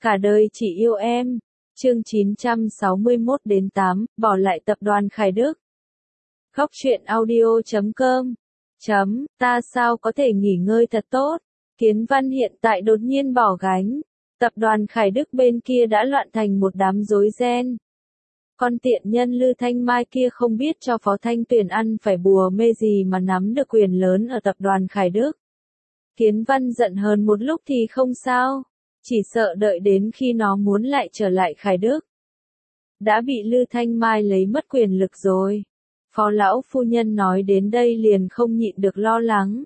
Cả đời chỉ yêu em. Chương 961-8, bỏ lại tập đoàn Khải Đức. Khóc chuyện audio.com. Ta sao có thể nghỉ ngơi thật tốt. Kiến Văn hiện tại đột nhiên bỏ gánh. Tập đoàn Khải Đức bên kia đã loạn thành một đám rối ren. Con tiện nhân Lư Thanh Mai kia không biết cho Phó Thanh Tuyền ăn phải bùa mê gì mà nắm được quyền lớn ở tập đoàn Khải Đức. Kiến Văn giận hờn một lúc thì không sao. Chỉ sợ đợi đến khi nó muốn lại trở lại Khải Đức. Đã bị Lư Thanh Mai lấy mất quyền lực rồi. Phó lão phu nhân nói đến đây liền không nhịn được lo lắng.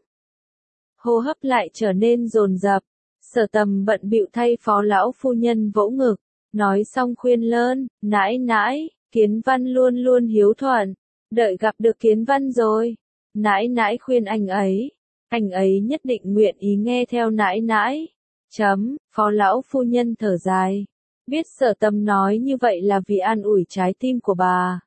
Hô hấp lại trở nên dồn dập. Sở Tầm bận bịu thay phó lão phu nhân vỗ ngực. Nói xong khuyên lơn, nãi, Kiến Văn luôn luôn hiếu thuận. Đợi gặp được Kiến Văn rồi. Nãi khuyên anh ấy nhất định nguyện ý nghe theo nãi. Phó lão phu nhân thở dài. Biết Sở Tầm nói như vậy là vì an ủi trái tim của bà.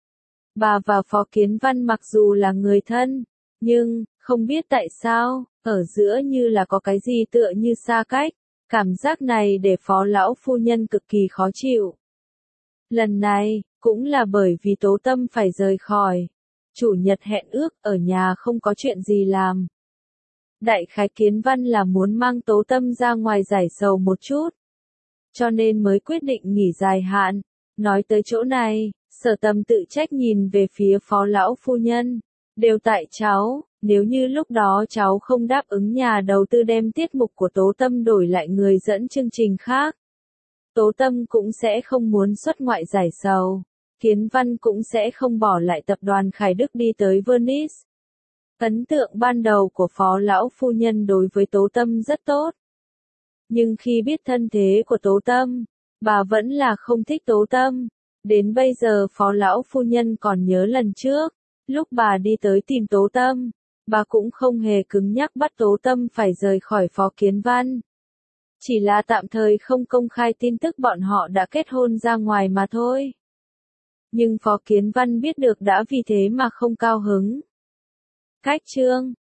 Bà và Phó Kiến Văn mặc dù là người thân, nhưng, không biết tại sao, ở giữa như là có cái gì tựa như xa cách. Cảm giác này để phó lão phu nhân cực kỳ khó chịu. Lần này, cũng là bởi vì Tố Tâm phải rời khỏi. Chủ nhật hẹn ước ở nhà không có chuyện gì làm. Đại khái Kiến Văn là muốn mang Tố Tâm ra ngoài giải sầu một chút. Cho nên mới quyết định nghỉ dài hạn. Nói tới chỗ này, Sở Tầm tự trách nhìn về phía phó lão phu nhân. Đều tại cháu. Nếu như lúc đó cháu không đáp ứng nhà đầu tư đem tiết mục của Tố Tâm đổi lại người dẫn chương trình khác, Tố Tâm cũng sẽ không muốn xuất ngoại giải sầu. Kiến Văn cũng sẽ không bỏ lại tập đoàn Khải Đức đi tới Venice. Ấn tượng ban đầu của phó lão phu nhân đối với Tố Tâm rất tốt. Nhưng khi biết thân thế của Tố Tâm, bà vẫn là không thích Tố Tâm. Đến bây giờ phó lão phu nhân còn nhớ lần trước, lúc bà đi tới tìm Tố Tâm. Bà cũng không hề cứng nhắc bắt Tố Tâm phải rời khỏi Phó Kiến Văn. Chỉ là tạm thời không công khai tin tức bọn họ đã kết hôn ra ngoài mà thôi. Nhưng Phó Kiến Văn biết được đã vì thế mà không cao hứng. Cách chương